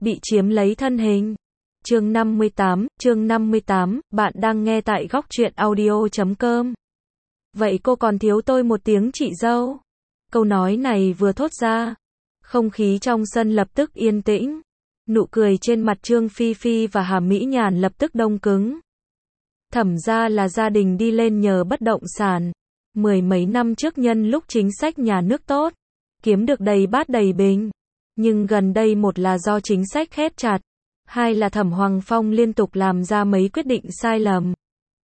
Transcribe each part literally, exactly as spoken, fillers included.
bị chiếm lấy thân hình. Chương năm mươi tám, chương năm mươi tám, bạn đang nghe tại góc truyện audio chấm com. Vậy cô còn thiếu tôi một tiếng chị dâu. Câu nói này vừa thốt ra, không khí trong sân lập tức yên tĩnh. Nụ cười trên mặt Trương Phi Phi và Hà Mỹ Nhàn lập tức đông cứng. Thẩm gia là gia đình đi lên nhờ bất động sản. Mười mấy năm trước nhân lúc chính sách nhà nước tốt, kiếm được đầy bát đầy bình. Nhưng gần đây một là do chính sách khép chặt, hai là Thẩm Hoàng Phong liên tục làm ra mấy quyết định sai lầm.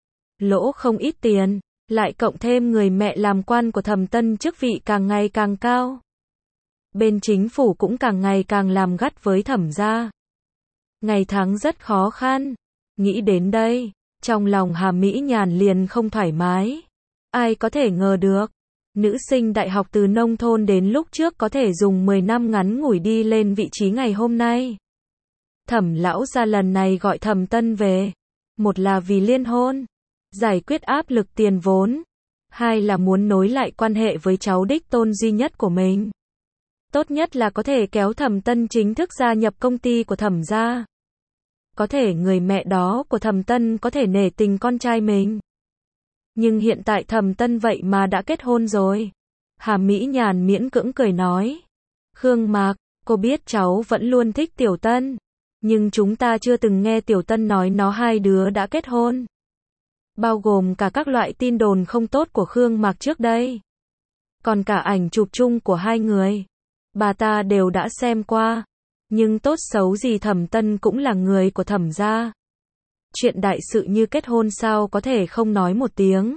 Lỗ không ít tiền, lại cộng thêm người mẹ làm quan của Thẩm Tân chức vị càng ngày càng cao. Bên chính phủ cũng càng ngày càng làm gắt với Thẩm gia. Ngày tháng rất khó khăn. Nghĩ đến đây, trong lòng Hà Mỹ Nhàn liền không thoải mái. Ai có thể ngờ được, nữ sinh đại học từ nông thôn đến lúc trước có thể dùng mười năm ngắn ngủi đi lên vị trí ngày hôm nay. Thẩm lão gia lần này gọi Thẩm Tân về, một là vì liên hôn, giải quyết áp lực tiền vốn, hai là muốn nối lại quan hệ với cháu đích tôn duy nhất của mình. Tốt nhất là có thể kéo Thẩm Tân chính thức gia nhập công ty của Thẩm gia. Có thể người mẹ đó của Thẩm Tân có thể nể tình con trai mình. Nhưng hiện tại Thẩm Tân vậy mà đã kết hôn rồi. Hà Mỹ Nhàn miễn cưỡng cười nói. Khương Mạc, cô biết cháu vẫn luôn thích Tiểu Tân. Nhưng chúng ta chưa từng nghe Tiểu Tân nói nó hai đứa đã kết hôn. Bao gồm cả các loại tin đồn không tốt của Khương Mạc trước đây. Còn cả ảnh chụp chung của hai người. Bà ta đều đã xem qua. Nhưng tốt xấu gì Thẩm Tân cũng là người của Thẩm gia. Chuyện đại sự như kết hôn sao có thể không nói một tiếng.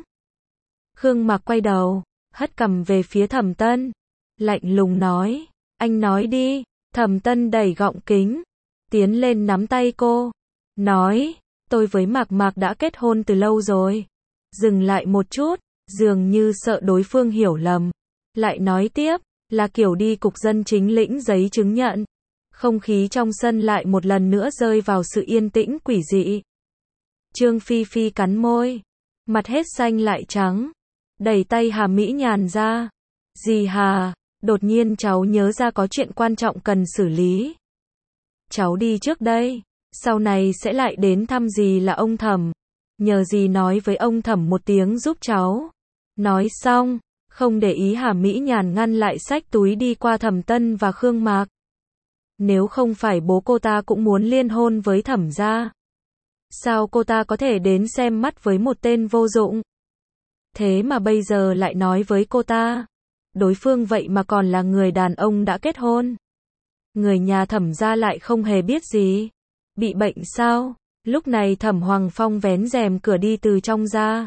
Khương Mạc quay đầu, hất cằm về phía Thẩm Tân. Lạnh lùng nói, anh nói đi. Thẩm Tân đẩy gọng kính, tiến lên nắm tay cô. Nói, tôi với Mạc Mạc đã kết hôn từ lâu rồi. Dừng lại một chút, dường như sợ đối phương hiểu lầm. Lại nói tiếp, là kiểu đi cục dân chính lĩnh giấy chứng nhận. Không khí trong sân lại một lần nữa rơi vào sự yên tĩnh quỷ dị. Trương Phi Phi cắn môi, mặt hết xanh lại trắng, đẩy tay Hà Mỹ Nhàn ra. Dì Hà, đột nhiên cháu nhớ ra có chuyện quan trọng cần xử lý. Cháu đi trước đây, sau này sẽ lại đến thăm dì là ông Thẩm. Nhờ dì nói với ông Thẩm một tiếng giúp cháu. Nói xong, không để ý Hà Mỹ Nhàn ngăn lại xách túi đi qua Thẩm Tân và Khương Mạc. Nếu không phải bố cô ta cũng muốn liên hôn với Thẩm gia, sao cô ta có thể đến xem mắt với một tên vô dụng? Thế mà bây giờ lại nói với cô ta, đối phương vậy mà còn là người đàn ông đã kết hôn. Người nhà Thẩm gia lại không hề biết gì. Bị bệnh sao? Lúc này Thẩm Hoàng Phong vén rèm cửa đi từ trong ra.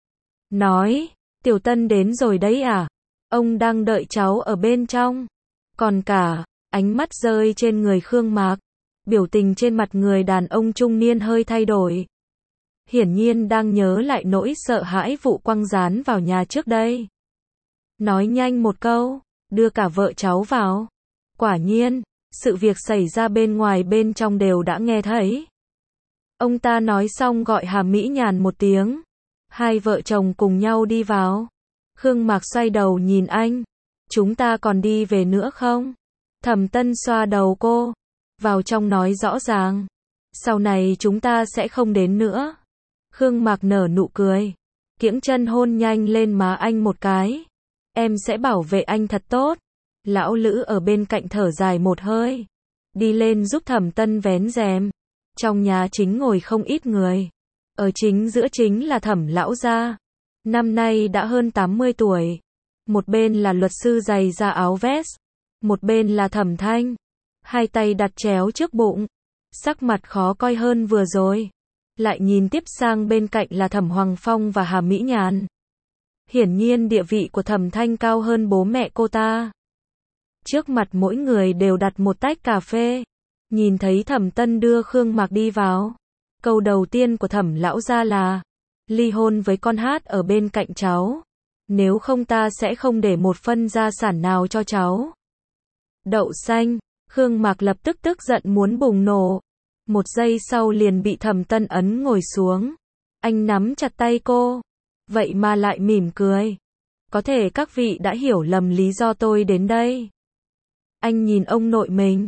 Nói, Tiểu Tân đến rồi đấy à? Ông đang đợi cháu ở bên trong. Còn cả, ánh mắt rơi trên người Khương Mạc. Biểu tình trên mặt người đàn ông trung niên hơi thay đổi. Hiển nhiên đang nhớ lại nỗi sợ hãi vụ quăng rán vào nhà trước đây. Nói nhanh một câu, đưa cả vợ cháu vào. Quả nhiên, sự việc xảy ra bên ngoài bên trong đều đã nghe thấy. Ông ta nói xong gọi Hà Mỹ Nhàn một tiếng. Hai vợ chồng cùng nhau đi vào. Khương Mạc xoay đầu nhìn anh. Chúng ta còn đi về nữa không? Thẩm Tân xoa đầu cô. Vào trong nói rõ ràng. Sau này chúng ta sẽ không đến nữa. Khương Mạc nở nụ cười. Kiễng chân hôn nhanh lên má anh một cái. Em sẽ bảo vệ anh thật tốt. Lão Lữ ở bên cạnh thở dài một hơi. Đi lên giúp Thẩm Tân vén rèm. Trong nhà chính ngồi không ít người. Ở chính giữa chính là Thẩm lão gia. Năm nay đã hơn tám mươi tuổi. Một bên là luật sư giày da áo vest. Một bên là Thẩm Thanh. Hai tay đặt chéo trước bụng. Sắc mặt khó coi hơn vừa rồi. Lại nhìn tiếp sang bên cạnh là Thẩm Hoàng Phong và Hà Mỹ Nhàn. Hiển nhiên địa vị của Thẩm Thanh cao hơn bố mẹ cô ta. Trước mặt mỗi người đều đặt một tách cà phê. Nhìn thấy Thẩm Tân đưa Khương Mạc đi vào. Câu đầu tiên của Thẩm lão gia là, ly hôn với con hát ở bên cạnh cháu. Nếu không ta sẽ không để một phân gia sản nào cho cháu. Đậu xanh, Khương Mạc lập tức tức giận muốn bùng nổ. Một giây sau liền bị Thẩm Tân ấn ngồi xuống. Anh nắm chặt tay cô. Vậy mà lại mỉm cười. Có thể các vị đã hiểu lầm lý do tôi đến đây. Anh nhìn ông nội mình.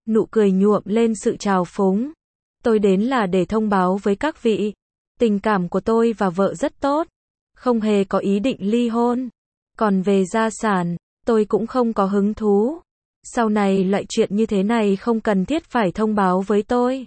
nụ cười nhuộm lên sự trào phúng. Tôi đến là để thông báo với các vị. Tình cảm của tôi và vợ rất tốt. Không hề có ý định ly hôn. Còn về gia sản, tôi cũng không có hứng thú. Sau này loại chuyện như thế này không cần thiết phải thông báo với tôi.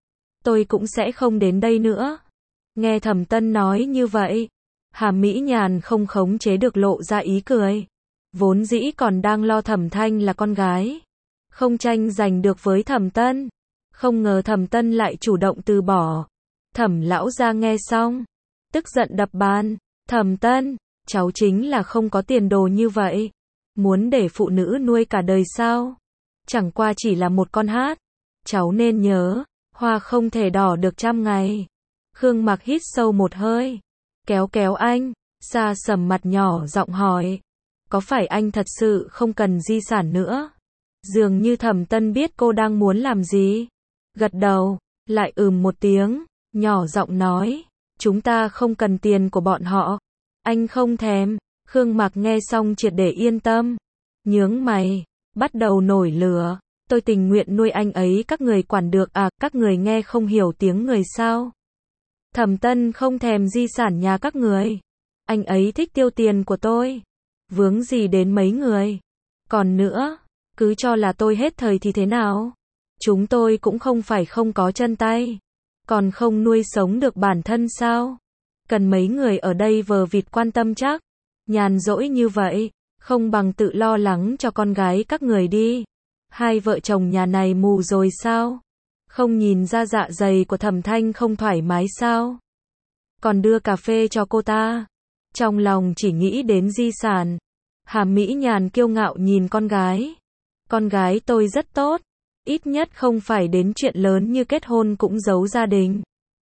Tôi cũng sẽ không đến đây nữa. Nghe Thẩm Tân nói như vậy, Hà Mỹ Nhàn không khống chế được lộ ra ý cười. Vốn dĩ còn đang lo Thẩm Thanh là con gái, không tranh giành được với Thẩm Tân. Không ngờ Thẩm Tân lại chủ động từ bỏ. Thẩm lão gia nghe xong, tức giận đập bàn. Thẩm Tân, cháu chính là không có tiền đồ như vậy. Muốn để phụ nữ nuôi cả đời sao? Chẳng qua chỉ là một con hát. Cháu nên nhớ, hoa không thể đỏ được trăm ngày. Khương Mặc hít sâu một hơi, kéo kéo anh, Sa Sầm mặt nhỏ giọng hỏi. Có phải anh thật sự không cần di sản nữa? Dường như Thẩm Tân biết cô đang muốn làm gì. Gật đầu, lại ừm một tiếng, nhỏ giọng nói. Chúng ta không cần tiền của bọn họ. Anh không thèm. Khương Mặc nghe xong triệt để yên tâm. Nhướng mày, bắt đầu nổi lửa. Tôi tình nguyện nuôi anh ấy, các người quản được à? Các người nghe không hiểu tiếng người sao? Thẩm Tân không thèm di sản nhà các người. Anh ấy thích tiêu tiền của tôi. Vướng gì đến mấy người? Còn nữa, cứ cho là tôi hết thời thì thế nào? Chúng tôi cũng không phải không có chân tay. Còn không nuôi sống được bản thân sao? Cần mấy người ở đây vờ vịt quan tâm chắc. Nhàn rỗi như vậy, không bằng tự lo lắng cho con gái các người đi. Hai vợ chồng nhà này mù rồi sao? Không nhìn ra dạ dày của Thẩm Thanh không thoải mái sao? Còn đưa cà phê cho cô ta. Trong lòng chỉ nghĩ đến di sản. Hà Mỹ Nhàn kiêu ngạo nhìn con gái. Con gái tôi rất tốt. Ít nhất không phải đến chuyện lớn như kết hôn cũng giấu gia đình.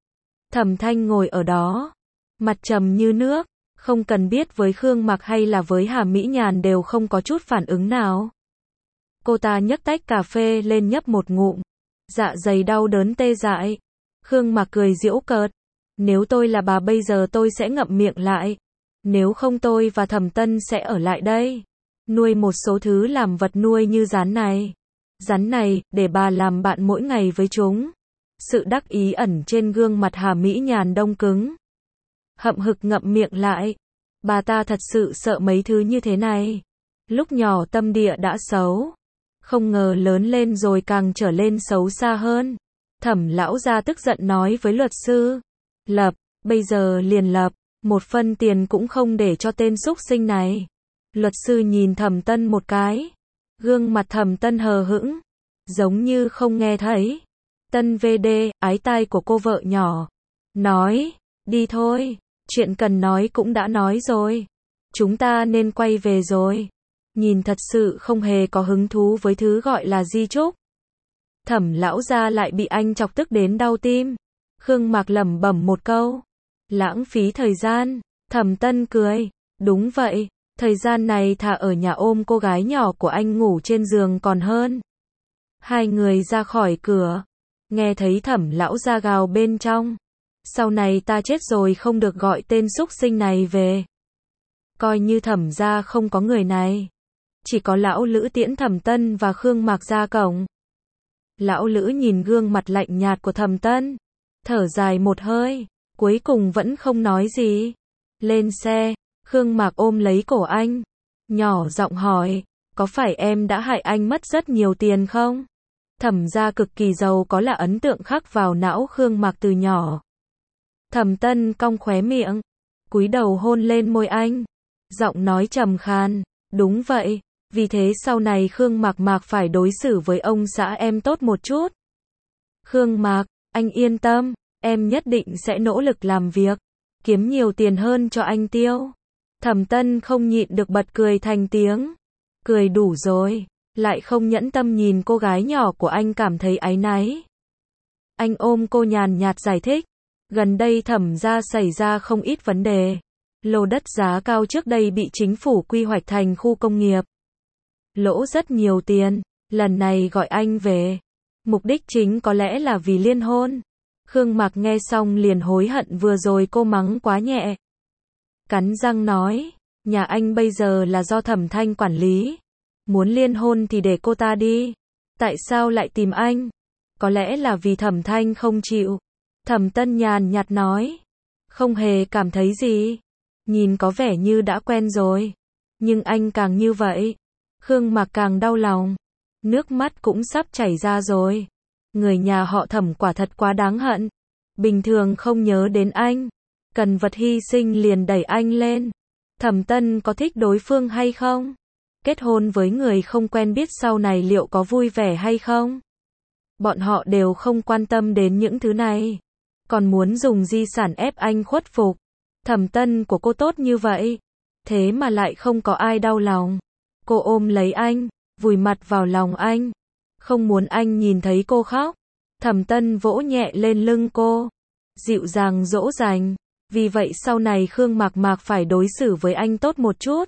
Thẩm Thanh ngồi ở đó, mặt trầm như nước. Không cần biết với Khương Mặc hay là với Hà Mỹ Nhàn đều không có chút phản ứng nào. Cô ta nhấc tách cà phê lên nhấp một ngụm. Dạ dày đau đớn tê dại. Khương Mặc cười giễu cợt. Nếu tôi là bà bây giờ tôi sẽ ngậm miệng lại. Nếu không tôi và Thẩm Tân sẽ ở lại đây. Nuôi một số thứ làm vật nuôi như rắn này. Rắn này, để bà làm bạn mỗi ngày với chúng. Sự đắc ý ẩn trên gương mặt Hà Mỹ Nhàn đông cứng. Hậm hực ngậm miệng lại. Bà ta thật sự sợ mấy thứ như thế này. Lúc nhỏ tâm địa đã xấu. Không ngờ lớn lên rồi càng trở lên xấu xa hơn. Thẩm lão gia tức giận nói với luật sư. Lập, bây giờ liền lập. Một phân tiền cũng không để cho tên súc sinh này. Luật sư nhìn Thẩm Tân một cái. Gương mặt Thẩm Tân hờ hững. Giống như không nghe thấy. Tân vê đê, ái tai của cô vợ nhỏ. Nói, đi thôi. Chuyện cần nói cũng đã nói rồi. Chúng ta nên quay về rồi. Nhìn thật sự không hề có hứng thú với thứ gọi là di chúc. Thẩm lão gia lại bị anh chọc tức đến đau tim. Khương Mặc lẩm bẩm một câu. Lãng phí thời gian. Thẩm Tân cười. Đúng vậy. Thời gian này thà ở nhà ôm cô gái nhỏ của anh ngủ trên giường còn hơn. Hai người ra khỏi cửa. Nghe thấy Thẩm lão gia gào bên trong. Sau này ta chết rồi không được gọi tên súc sinh này về. Coi như Thẩm gia không có người này. Chỉ có lão Lữ tiễn Thẩm Tân và Khương Mặc ra cổng. Lão Lữ nhìn gương mặt lạnh nhạt của Thẩm Tân. Thở dài một hơi. Cuối cùng vẫn không nói gì. Lên xe. Khương Mặc ôm lấy cổ anh. Nhỏ giọng hỏi. Có phải em đã hại anh mất rất nhiều tiền không? Thẩm gia cực kỳ giàu có là ấn tượng khắc vào não Khương Mặc từ nhỏ. Thẩm Tân cong khóe miệng. Cúi đầu hôn lên môi anh. Giọng nói trầm khan. Đúng vậy. Vì thế sau này Khương Mặc Mặc phải đối xử với ông xã em tốt một chút. Khương Mặc, anh yên tâm. Em nhất định sẽ nỗ lực làm việc. Kiếm nhiều tiền hơn cho anh tiêu. Thẩm Tân không nhịn được bật cười thành tiếng. Cười đủ rồi. Lại không nhẫn tâm nhìn cô gái nhỏ của anh cảm thấy áy náy. Anh ôm cô nhàn nhạt giải thích. Gần đây Thẩm gia xảy ra không ít vấn đề. Lô đất giá cao trước đây bị chính phủ quy hoạch thành khu công nghiệp. Lỗ rất nhiều tiền. Lần này gọi anh về. Mục đích chính có lẽ là vì liên hôn. Khương Mặc nghe xong liền hối hận vừa rồi cô mắng quá nhẹ. Cắn răng nói. Nhà anh bây giờ là do Thẩm Thanh quản lý. Muốn liên hôn thì để cô ta đi. Tại sao lại tìm anh? Có lẽ là vì Thẩm Thanh không chịu. Thẩm Tân nhàn nhạt nói. Không hề cảm thấy gì. Nhìn có vẻ như đã quen rồi. Nhưng anh càng như vậy. Khương Mạc càng đau lòng. Nước mắt cũng sắp chảy ra rồi. Người nhà họ Thẩm quả thật quá đáng hận. Bình thường không nhớ đến anh. Cần vật hy sinh liền đẩy anh lên. Thẩm Tân có thích đối phương hay không? Kết hôn với người không quen biết sau này liệu có vui vẻ hay không? Bọn họ đều không quan tâm đến những thứ này. Còn muốn dùng di sản ép anh khuất phục. Thẩm Tân của cô tốt như vậy. Thế mà lại không có ai đau lòng. Cô ôm lấy anh, vùi mặt vào lòng anh. Không muốn anh nhìn thấy cô khóc. Thẩm Tân vỗ nhẹ lên lưng cô. Dịu dàng dỗ dành. Vì vậy sau này Khương Mạc Mạc phải đối xử với anh tốt một chút.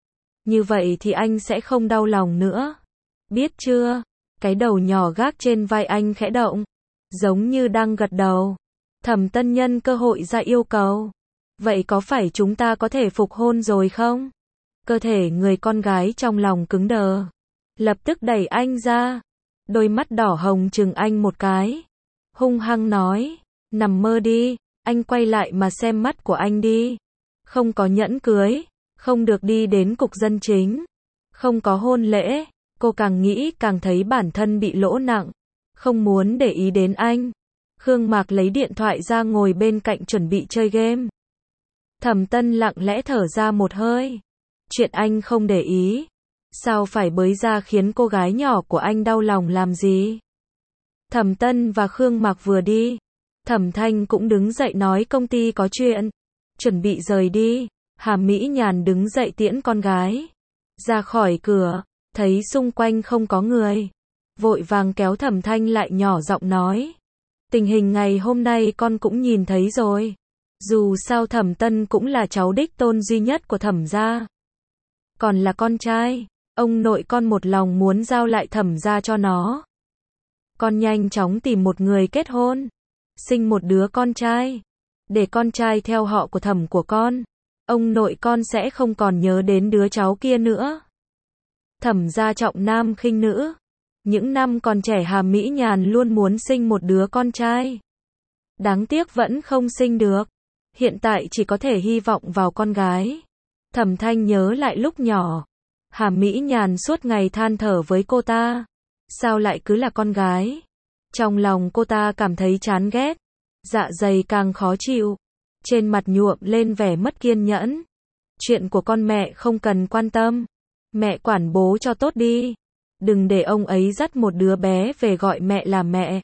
Như vậy thì anh sẽ không đau lòng nữa. Biết chưa? Cái đầu nhỏ gác trên vai anh khẽ động. Giống như đang gật đầu. Thẩm Tân nhân cơ hội ra yêu cầu. Vậy có phải chúng ta có thể phục hôn rồi không? Cơ thể người con gái trong lòng cứng đờ. Lập tức đẩy anh ra. Đôi mắt đỏ hồng chừng anh một cái. Hung hăng nói. Nằm mơ đi. Anh quay lại mà xem mắt của anh đi. Không có nhẫn cưới. Không được đi đến cục dân chính. Không có hôn lễ. Cô càng nghĩ càng thấy bản thân bị lỗ nặng. Không muốn để ý đến anh. Khương Mạc lấy điện thoại ra ngồi bên cạnh chuẩn bị chơi game. Thẩm Tân lặng lẽ thở ra một hơi. Chuyện anh không để ý. Sao phải bới ra khiến cô gái nhỏ của anh đau lòng làm gì? Thẩm Tân và Khương Mạc vừa đi. Thẩm Thanh cũng đứng dậy nói công ty có chuyện. Chuẩn bị rời đi. Hà Mỹ Nhàn đứng dậy tiễn con gái. Ra khỏi cửa. Thấy xung quanh không có người. Vội vàng kéo Thẩm Thanh lại nhỏ giọng nói. Tình hình ngày hôm nay con cũng nhìn thấy rồi. Dù sao Thẩm Tân cũng là cháu đích tôn duy nhất của Thẩm gia. Còn là con trai. Ông nội con một lòng muốn giao lại Thẩm gia cho nó. Con nhanh chóng tìm một người kết hôn. Sinh một đứa con trai. Để con trai theo họ của Thẩm của con. Ông nội con sẽ không còn nhớ đến đứa cháu kia nữa. Thẩm gia trọng nam khinh nữ. Những năm còn trẻ Hà Mỹ Nhàn luôn muốn sinh một đứa con trai. Đáng tiếc vẫn không sinh được. Hiện tại chỉ có thể hy vọng vào con gái. Thẩm Thanh nhớ lại lúc nhỏ. Hà Mỹ Nhàn suốt ngày than thở với cô ta. Sao lại cứ là con gái? Trong lòng cô ta cảm thấy chán ghét. Dạ dày càng khó chịu. Trên mặt nhuộm lên vẻ mất kiên nhẫn. Chuyện của con mẹ không cần quan tâm. Mẹ quản bố cho tốt đi. Đừng để ông ấy dắt một đứa bé về gọi mẹ là mẹ.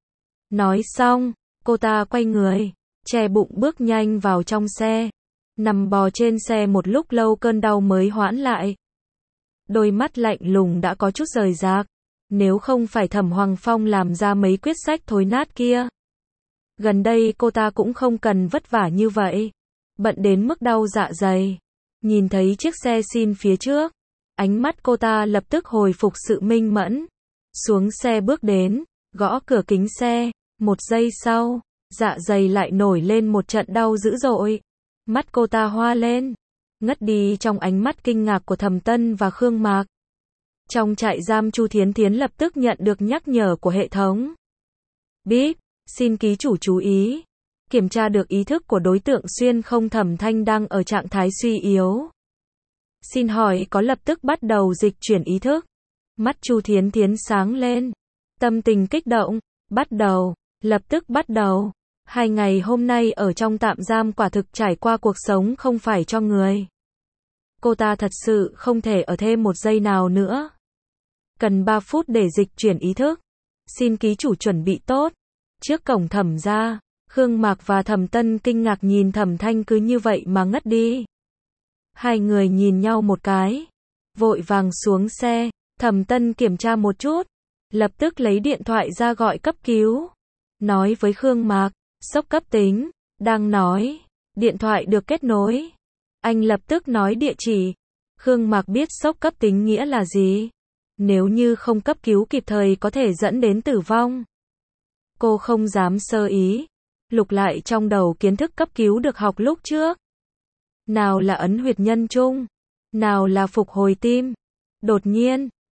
Nói xong, cô ta quay người, che bụng bước nhanh vào trong xe. Nằm bò trên xe một lúc lâu cơn đau mới hoãn lại. Đôi mắt lạnh lùng đã có chút rời rạc. Nếu không phải Thẩm Hoàng Phong làm ra mấy quyết sách thối nát kia. Gần đây cô ta cũng không cần vất vả như vậy. Bận đến mức đau dạ dày. Nhìn thấy chiếc xe xin phía trước. Ánh mắt cô ta lập tức hồi phục sự minh mẫn. Xuống xe bước đến, gõ cửa kính xe. Một giây sau, dạ dày lại nổi lên một trận đau dữ dội. Mắt cô ta hoa lên. Ngất đi trong ánh mắt kinh ngạc của Thẩm Tân và Khương Mạc. Trong trại giam Chu Thiến Thiến lập tức nhận được nhắc nhở của hệ thống. Bíp, xin ký chủ chú ý. Kiểm tra được ý thức của đối tượng xuyên không Thẩm Thanh đang ở trạng thái suy yếu. Xin hỏi có lập tức bắt đầu dịch chuyển ý thức. Mắt Chu Thiến Thiến sáng lên. Tâm tình kích động. Bắt đầu. Lập tức bắt đầu. Hai ngày hôm nay ở trong tạm giam quả thực trải qua cuộc sống không phải cho người. Cô ta thật sự không thể ở thêm một giây nào nữa. Cần ba phút để dịch chuyển ý thức. Xin ký chủ chuẩn bị tốt. Trước cổng Thẩm gia, Khương Mạc và Thẩm Tân kinh ngạc nhìn Thẩm Thanh cứ như vậy mà ngất đi. Hai người nhìn nhau một cái. Vội vàng xuống xe. Thẩm Tân kiểm tra một chút. Lập tức lấy điện thoại ra gọi cấp cứu. Nói với Khương Mạc. Sốc cấp tính. Đang nói. Điện thoại được kết nối. Anh lập tức nói địa chỉ. Khương Mạc biết sốc cấp tính nghĩa là gì. Nếu như không cấp cứu kịp thời có thể dẫn đến tử vong. Cô không dám sơ ý. Lục lại trong đầu kiến thức cấp cứu được học lúc trước. Nào là ấn huyệt nhân trung. Nào là phục hồi tim. Đột nhiên,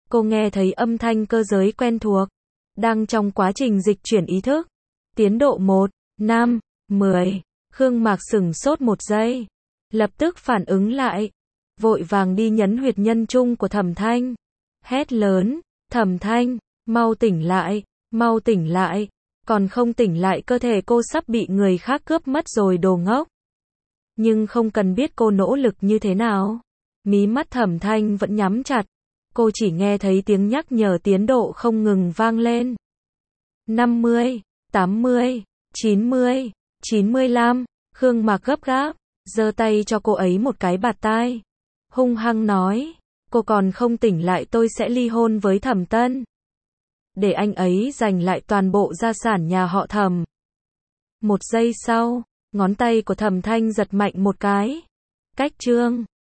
Cô nghe thấy âm thanh cơ giới quen thuộc. Đang trong quá trình dịch chuyển ý thức. Tiến độ một, năm, mười. Khương Mạc sửng sốt một giây. Lập tức phản ứng lại. Vội vàng đi nhấn huyệt nhân trung của Thẩm Thanh. Hét lớn, Thẩm Thanh, mau tỉnh lại, mau tỉnh lại. Còn không tỉnh lại cơ thể cô sắp bị người khác cướp mất rồi đồ ngốc. Nhưng không cần biết cô nỗ lực như thế nào. Mí mắt Thẩm Thanh vẫn nhắm chặt. Cô chỉ nghe thấy tiếng nhắc nhở tiến độ không ngừng vang lên. năm mươi, tám mươi, chín mươi, chín mươi lăm. Khương Mạc gấp gáp, giơ tay cho cô ấy một cái bạt tai. Hung hăng nói, cô còn không tỉnh lại tôi sẽ ly hôn với Thẩm Tân. Để anh ấy giành lại toàn bộ gia sản nhà họ Thẩm. Một giây sau, ngón tay của Thẩm Thanh giật mạnh một cái. Cách chương